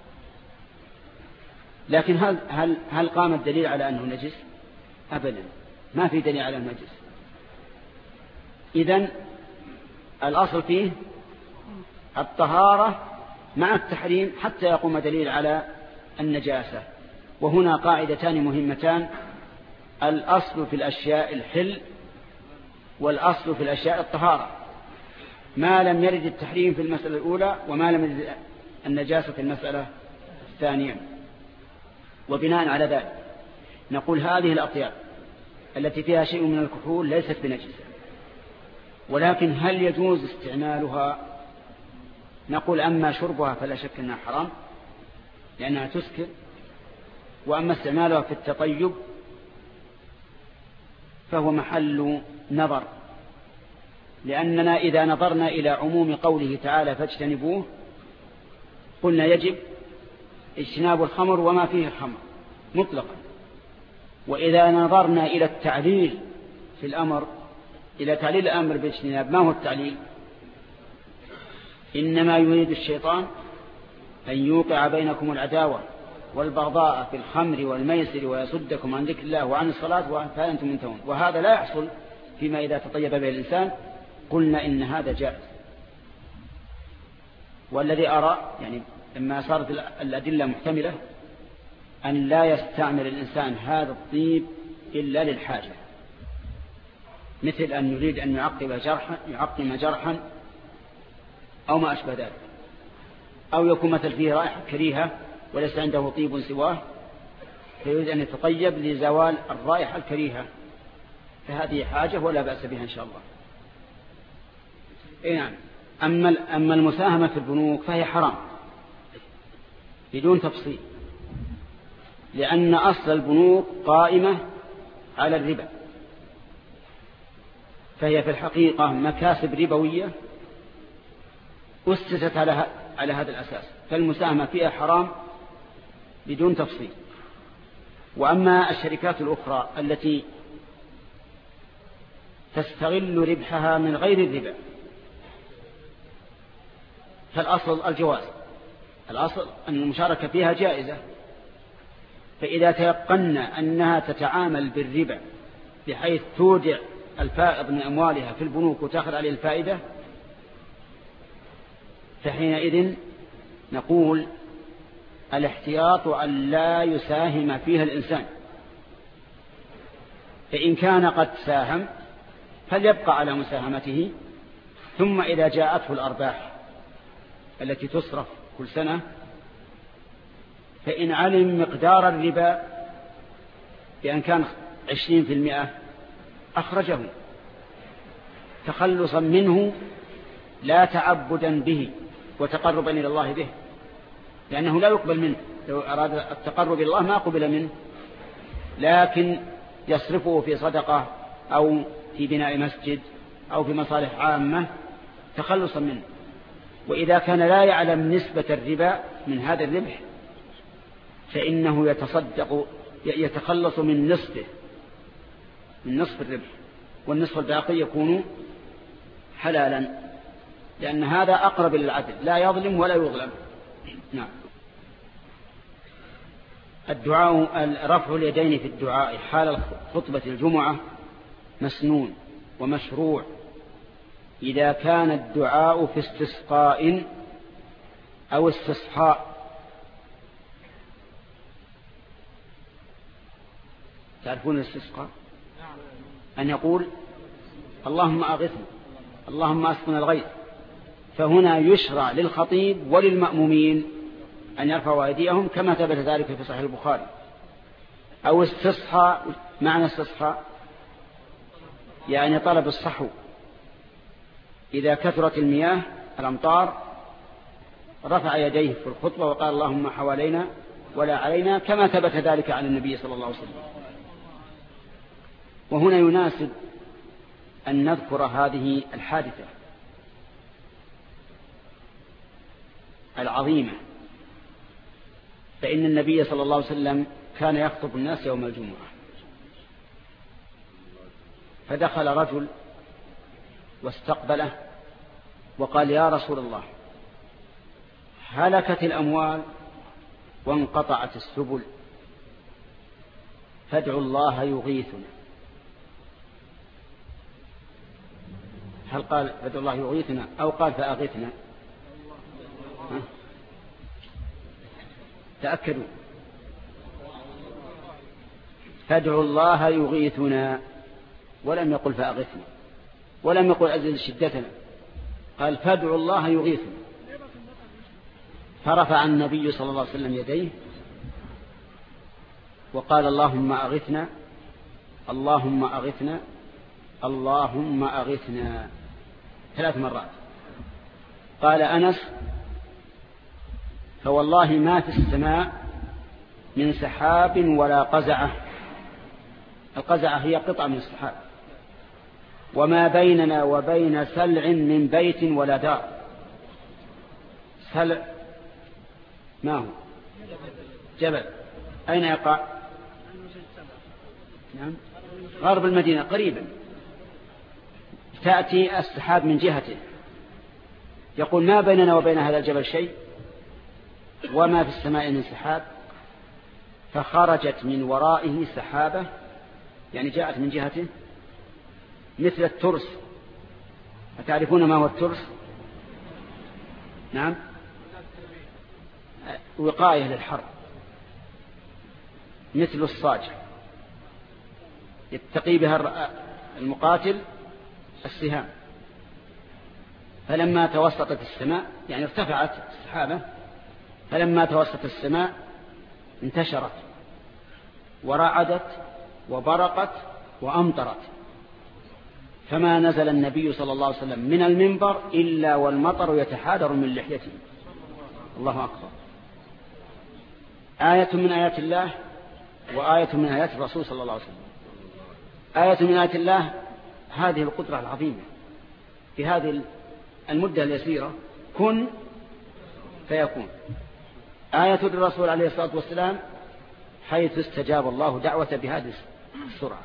لكن هل, هل, هل قام الدليل على أنه نجس؟ أبدا، ما في دليل على النجس. إذن الأصل فيه الطهارة مع التحريم حتى يقوم دليل على النجاسة. وهنا قاعدتان مهمتان: الأصل في الأشياء الحل، والأصل في الأشياء الطهارة، ما لم يرد التحريم في المسألة الأولى وما لم يرد النجاسة في المسألة الثانية. وبناء على ذلك نقول هذه الأطياب التي فيها شيء من الكحول ليست بنجسة، ولكن هل يجوز استعمالها؟ نقول أما شربها فلا شك أنها حرام لأنها تسكر، وأما استعمالها في التطيب فهو محل نظر، لأننا إذا نظرنا إلى عموم قوله تعالى فاجتنبوه قلنا يجب اجتناب الخمر وما فيه الخمر مطلقا. وإذا نظرنا إلى التعليل في الأمر، إلى تعليل الأمر باجتناب، ما هو التعليل؟ إنما يريد الشيطان أن يوقع بينكم العداوة والبغضاء في الخمر والميسر ويصدكم عن ذكر الله وعن الصلاة فأنتم منتهون. وهذا لا يحصل فيما إذا تطيب به الإنسان. قلنا إن هذا جائز. والذي أرى يعني لما صارت الأدلة محتملة أن لا يستعمل الإنسان هذا الطيب إلا للحاجة، مثل أن يريد أن يعقم جرحا يعقم جرحا أو ما أشبه ذلك، أو يكون مثل فيه رائحة كريهة وليس عنده طيب سواه فيريد أن يتطيب لزوال الرائحة الكريهة، فهذه حاجة ولا بأس بها إن شاء الله. إيه نعم. أما أما المساهمة في البنوك فهي حرام بدون تفصيل، لأن أصل البنوك قائمة على الربا، فهي في الحقيقة مكاسب ربوية أسست على على هذا الأساس، فالمساهمة فيها حرام بدون تفصيل. وأما الشركات الأخرى التي تستغل ربحها من غير الربا فالأصل الجواز، الأصل أن المشاركة فيها جائزة. فإذا تيقنا أنها تتعامل بالربا بحيث تودع الفائض من أموالها في البنوك وتأخذ عليه الفائدة، فحينئذ نقول الاحتياط أن لا يساهم فيها الإنسان. فإن كان قد ساهم فليبقى على مساهمته، ثم إذا جاءته الأرباح التي تصرف كل سنة فإن علم مقدار الربا بأن كان عشرين في المئة أخرجه تخلصا منه لا تعبدا به وتقربا إلى الله به، لأنه لا يقبل منه. لو أراد التقرب إلى الله ما قبل منه، لكن يصرفه في صدقة أو في بناء مسجد أو في مصالح عامة تخلصا منه. وإذا كان لا يعلم نسبة الربا من هذا الربح فإنه يتصدق يتخلص من نصفه، من نصف الربح، والنصف الباقي يكون حلالا، لأن هذا أقرب للعدل، لا يظلم ولا يظلم. نعم. الدعاء رفع اليدين في الدعاء حال خطبة الجمعة مسنون ومشروع إذا كان الدعاء في استسقاء أو استصحاء. تعرفون الاستسقاء؟ أن يقول اللهم أغثنا، اللهم أسقنا الغيث، فهنا يشرع للخطيب وللمأمومين أن يرفعوا أيديهم كما ثبت ذلك في صحيح البخاري. أو استصحاء، معنى استصحاء يعني طلب الصحو، إذا كثرت المياه الأمطار رفع يديه في الخطبة وقال اللهم حوالينا ولا علينا كما ثبت ذلك عن النبي صلى الله عليه وسلم. وهنا يناسب أن نذكر هذه الحادثة العظيمة، فإن النبي صلى الله عليه وسلم كان يخطب الناس يوم الجمعة، فدخل رجل واستقبله وقال يا رسول الله هلكت الأموال وانقطعت السبل فادعوا الله يغيثنا. هل قال فادعوا الله يغيثنا أو قال فأغثنا؟ تأكدوا. فادعوا الله يغيثنا، ولم يقل فأغثنا، ولم يقل أزل شدتنا، قال فادعوا الله يغيثنا. فرفع النبي صلى الله عليه وسلم يديه وقال اللهم أغثنا، اللهم أغثنا، اللهم أغثنا ثلاث مرات. قال أنس فوالله ما في السماء من سحاب ولا قزعة، القزعة هي قطعة من السحاب، وما بيننا وبين سلع من بيت ولا دار. سلع ما هو؟ جبل. أين يقع؟ نعم غرب المدينة قريبا. تأتي السحاب من جهته، يقول ما بيننا وبين هذا الجبل شيء وما في السماء من سحاب، فخرجت من ورائه سحابة، يعني جاءت من جهته مثل الترس. أتعرفون ما هو الترس؟ نعم وقاية للحر، مثل الصاج يتقي بها المقاتل السهام. فلما توسطت السماء يعني ارتفعت السحابة، فلما توسطت السماء انتشرت ورعدت وبرقت وأمطرت، فما نزل النبي صلى الله عليه وسلم من المنبر إلا والمطر يتحادر من لحيته. الله أكبر. آية من آيات الله وآية من آيات الرسول صلى الله عليه وسلم. آية من آيات الله هذه القدرة العظيمة في هذه المدة اليسيرة، كن فيكون. آية الرسول عليه الصلاة والسلام حيث استجاب الله دعوة بهذه السرعة.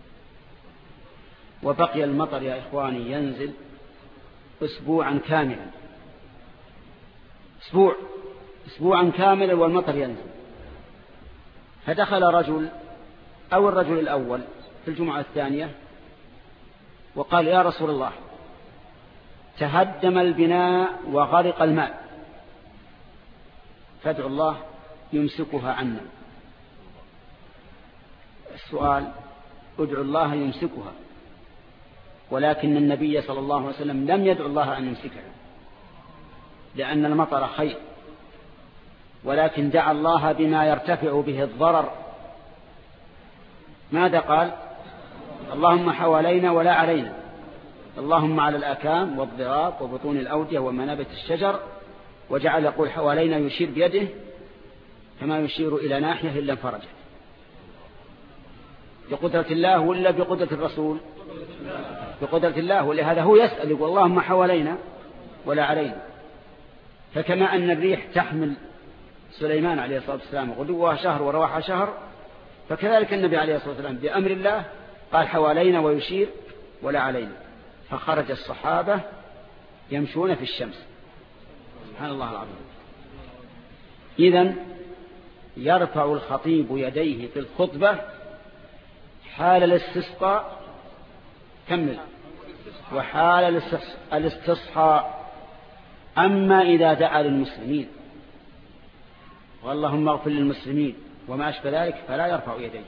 وبقي المطر يا إخواني ينزل أسبوعا كاملا، أسبوع أسبوعا كاملا والمطر ينزل. فدخل رجل أو الرجل الأول في الجمعة الثانية وقال: يا رسول الله، تهدم البناء وغرق الماء، فادعوا الله يمسكها عنا. السؤال: ادعوا الله يمسكها، ولكن النبي صلى الله عليه وسلم لم يدعو الله أن يمسكها لأن المطر خير، ولكن دعا الله بما يرتفع به الضرر. ماذا قال؟ اللهم حوالينا ولا علينا، اللهم على الأكام والضراب وبطون الأودية ومنابت الشجر، وجعل يقول حوالينا يشير بيده كما يشير إلى ناحية إلا انفرجت. بقدرة الله ولا بقدرة الرسول؟ بقدرة الله، ولهذا هو يسأل يقول اللهم حوالينا ولا علينا. فكما أن الريح تحمل سليمان عليه الصلاة والسلام غدوها شهر ورواحها شهر، فكذلك النبي عليه الصلاة والسلام بأمر الله قال حوالينا ويشير ولا علينا، فخرج الصحابة يمشون في الشمس. سبحان الله العظيم. إذن يرفع الخطيب يديه في الخطبة حال الاستسقاء، كمل، وحال الاستصحاء. أما إذا دعا للمسلمين واللهم اغفر للمسلمين وما أشبه ذلك فلا يرفع يديه.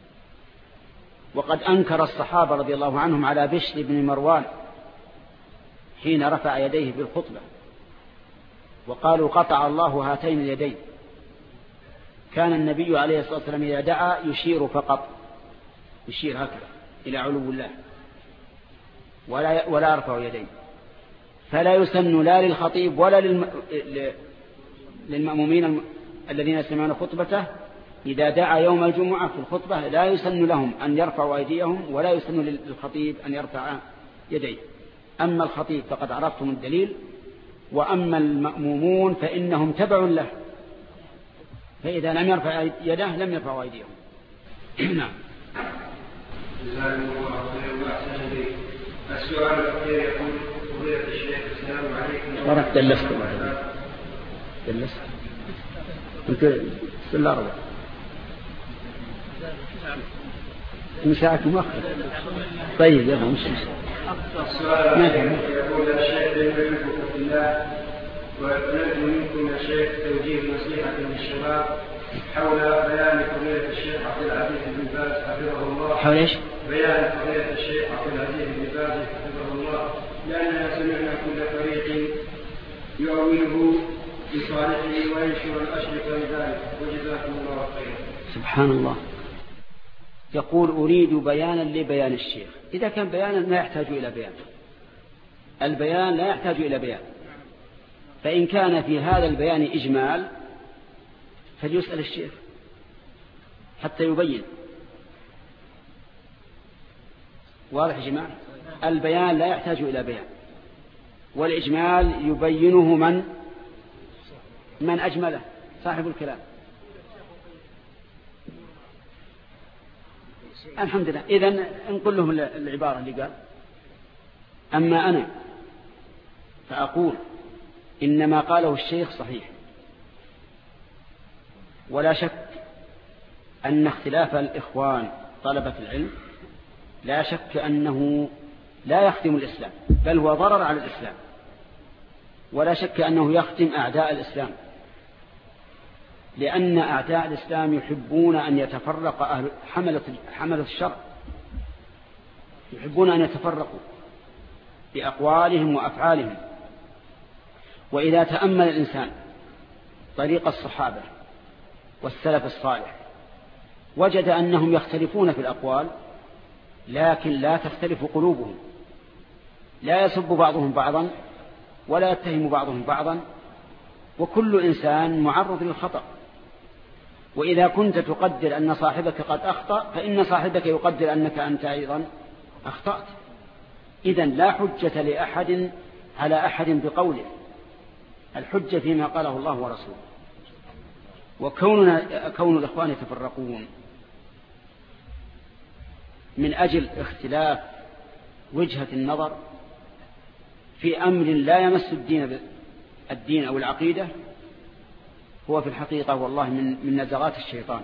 وقد أنكر الصحابة رضي الله عنهم على بشر بن مروان حين رفع يديه في الخطبة، وقالوا قطع الله هاتين اليدين. كان النبي عليه الصلاة والسلام إذا دعا يشير فقط، يشير هكذا إلى علو الله ولا ولا يرفع يديه. فلا يسن لا للخطيب ولا للم... للمأمومين الذين يسمعون خطبته إذا دعا يوم الجمعة في الخطبة لا يسن لهم أن يرفعوا أيديهم، ولا يسن للخطيب أن يرفع يديه. أما الخطيب فقد عرفتم الدليل، وأما المأمومون فإنهم تبع له، فإذا لم يرفع يده لم يرفعوا أيديهم. نعم. السؤال الأخير يقول: فضيلة الشيخ السلام عليكم. ورحت دلست دلست أنت في الأرض مساعك مؤخر. طيب يلا مش السؤال يقول: الشيخ يحبك في الله ونرجو منكم يا شيخ توجيه نصيحة للشباب حول بيان فضيلة الشيخ عبد العزيز بن باز حفظه الله. حول ايش؟ بيان فضيلة الشيخ عبد العزيز بن باز حفظه الله، لأننا سمعنا كل فريق يؤوله لصالحه وينشر الأشرطة لذلك، وجزاكم الله خيرا. سبحان الله. يقول: أريد بيانا لبيان الشيخ. إذا كان بيانا لا يحتاج إلى بيان، البيان لا يحتاج إلى بيان. فإن كان في هذا البيان إجمال فليسأل الشيخ حتى يبين. واضح يا جماعة؟ البيان لا يحتاج إلى بيان، والإجمال يبينه من من أجمله، صاحب الكلام. الحمد لله. إذن نقول لهم العبارة اللي قال. أما أنا فأقول إن ما قاله الشيخ صحيح، ولا شك أن اختلاف الإخوان طلبة العلم لا شك أنه لا يخدم الإسلام، بل هو ضرر على الإسلام. ولا شك أنه يخدم أعداء الإسلام، لأن أعداء الإسلام يحبون أن يتفرق أهل حملة حملة الشر، يحبون أن يتفرقوا بأقوالهم وأفعالهم. وإذا تأمل الإنسان طريق الصحابة والسلف الصالح وجد أنهم يختلفون في الأقوال، لكن لا تختلف قلوبهم، لا يسب بعضهم بعضا ولا يتهم بعضهم بعضا، وكل إنسان معرض للخطأ. وإذا كنت تقدر أن صاحبك قد أخطأ فإن صاحبك يقدر أنك أنت أيضا أخطأت. إذن لا حجة لأحد على أحد بقوله، الحجة فيما قاله الله ورسوله. وكوننا كون الإخوان يتفرقون من أجل اختلاف وجهة النظر في أمر لا يمس الدين الدين أو العقيدة هو في الحقيقة والله من من نزغات الشيطان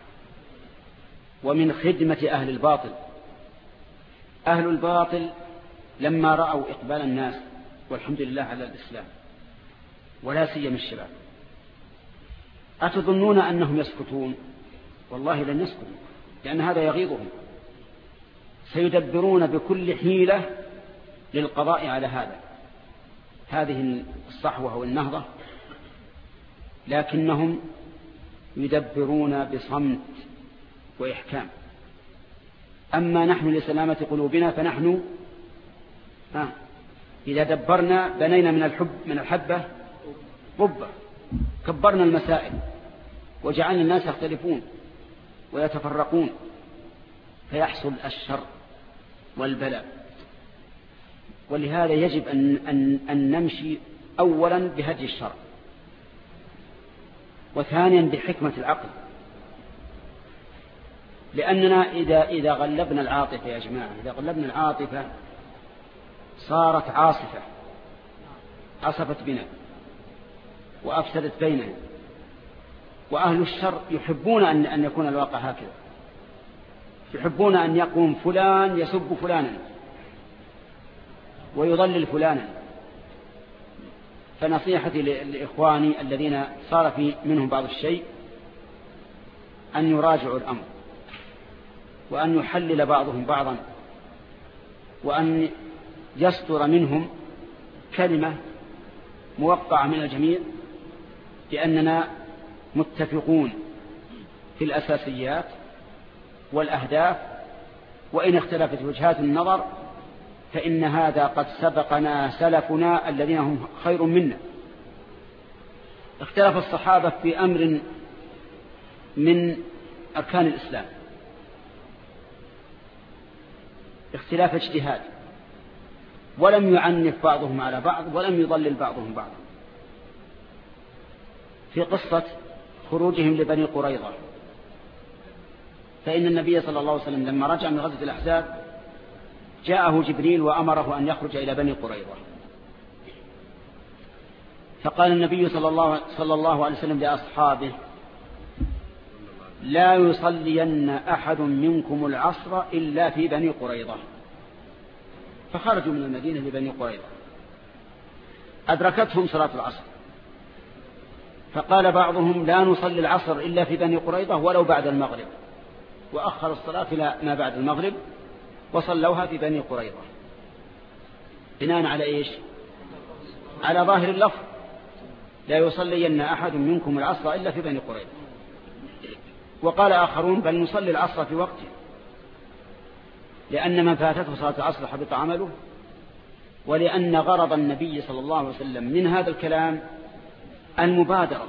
ومن خدمة أهل الباطل. أهل الباطل لما رأوا إقبال الناس والحمد لله على الإسلام ولا سيما الشباب، أتظنون أنهم يسكتون؟ والله لن يسكتوا، لأن هذا يغيظهم. سيدبرون بكل حيلة للقضاء على هذا هذه الصحوة والنهضة، لكنهم يدبرون بصمت وإحكام. أما نحن لسلامة قلوبنا فنحن آه إذا دبرنا بنينا من الحب من الحبة قبة، كبرنا المسائل وجعلنا الناس يختلفون ويتفرقون فيحصل الشر والبلاء. ولهذا يجب أن, أن, أن نمشي أولا بهدي الشرع، وثانيا بحكمة العقل، لأننا إذا, إذا غلبنا العاطفة يا جماعة، إذا غلبنا العاطفة صارت عاصفة، عصفت بنا وأفسدت بيننا. وأهل الشر يحبون أن, أن يكون الواقع هكذا، يحبون أن يقوم فلان يسب فلانا ويضلل فلانا. فنصيحتي لإخواني الذين صار في منهم بعض الشيء أن يراجعوا الأمر، وأن يحلل بعضهم بعضا، وأن يصدر منهم كلمة موقعة من الجميع بأننا متفقون في الأساسيات والأهداف، وإن اختلفت وجهات النظر فإن هذا قد سبقنا سلفنا الذين هم خير منا. اختلف الصحابة في أمر من أركان الإسلام اختلاف اجتهاد، ولم يعنف بعضهم على بعض ولم يضلل بعضهم بعضا. في قصة خروجهم لبني قريظة، فإن النبي صلى الله عليه وسلم لما رجع من غزوة الأحزاب جاءه جبريل وأمره أن يخرج إلى بني قريظة، فقال النبي صلى الله, صلى الله عليه وسلم لأصحابه: لا يصلين أحد منكم العصر إلا في بني قريظة. فخرجوا من المدينة لبني قريظة، أدركتهم صلاة العصر، فقال بعضهم: لا نصلي العصر إلا في بني قريظة ولو بعد المغرب، وأخر الصلاة إلى ما بعد المغرب وصلوها في بني قريظة، بناء على إيش؟ على ظاهر اللفظ: لا يصلين أحد منكم العصر إلا في بني قريظة. وقال آخرون: بل نصلي العصر في وقته، لأن من فاتته صلاة العصر حبط عمله، ولأن غرض النبي صلى الله عليه وسلم من هذا الكلام المبادرة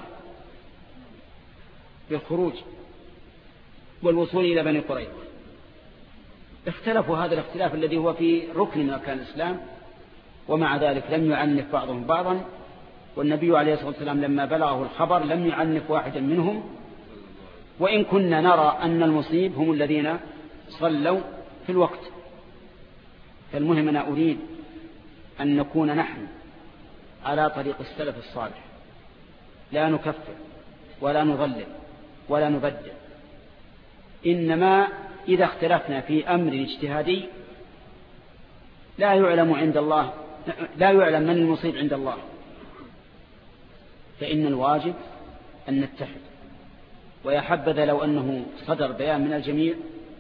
بالخروج والوصول إلى بني قريظة. اختلفوا هذا الاختلاف الذي هو في ركن من أركان الإسلام، ومع ذلك لم يعنف بعضهم بعضا. والنبي عليه الصلاة والسلام لما بلغه الخبر لم يعنف واحدا منهم، وإن كنا نرى أن المصيب هم الذين صلوا في الوقت. فالمهم أنا أريد أن نكون نحن على طريق السلف الصالح، لا نكفر ولا نضلل ولا نبدل، إنما إذا اختلفنا في أمر اجتهادي لا يعلم عند الله لا يعلم من المصيب عند الله، فإن الواجب أن نتحد. ويا حبذا لو أنه صدر بيان من الجميع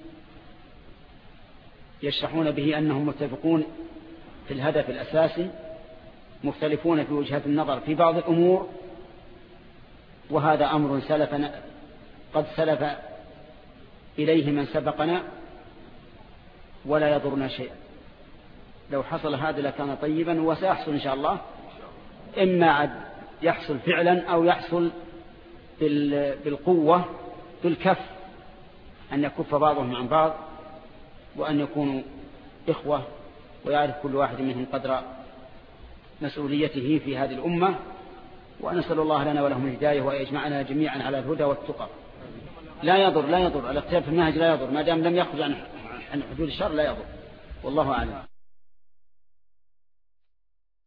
يشرحون به أنهم متفقون في الهدف الأساسي، مختلفون في وجهات النظر في بعض الأمور، وهذا أمر سلفنا قد سلف إليه من سبقنا ولا يضرنا شيئا. لو حصل هذا لكان طيبا، وسيحصل إن شاء الله، إما عد يحصل فعلا أو يحصل بالقوة بالكف، أن يكف بعضهم عن بعض، وأن يكونوا إخوة، ويعرف كل واحد منهم قدر مسؤوليته في هذه الأمة، ونسأل الله لنا ولهم الهداية ويجمعنا جميعا على الهدى والتقى. لا يضر لا يضر الاختلاف في المنهج لا يضر ما دام لم يخرج عن حدود الشر لا يضر، والله أعلم.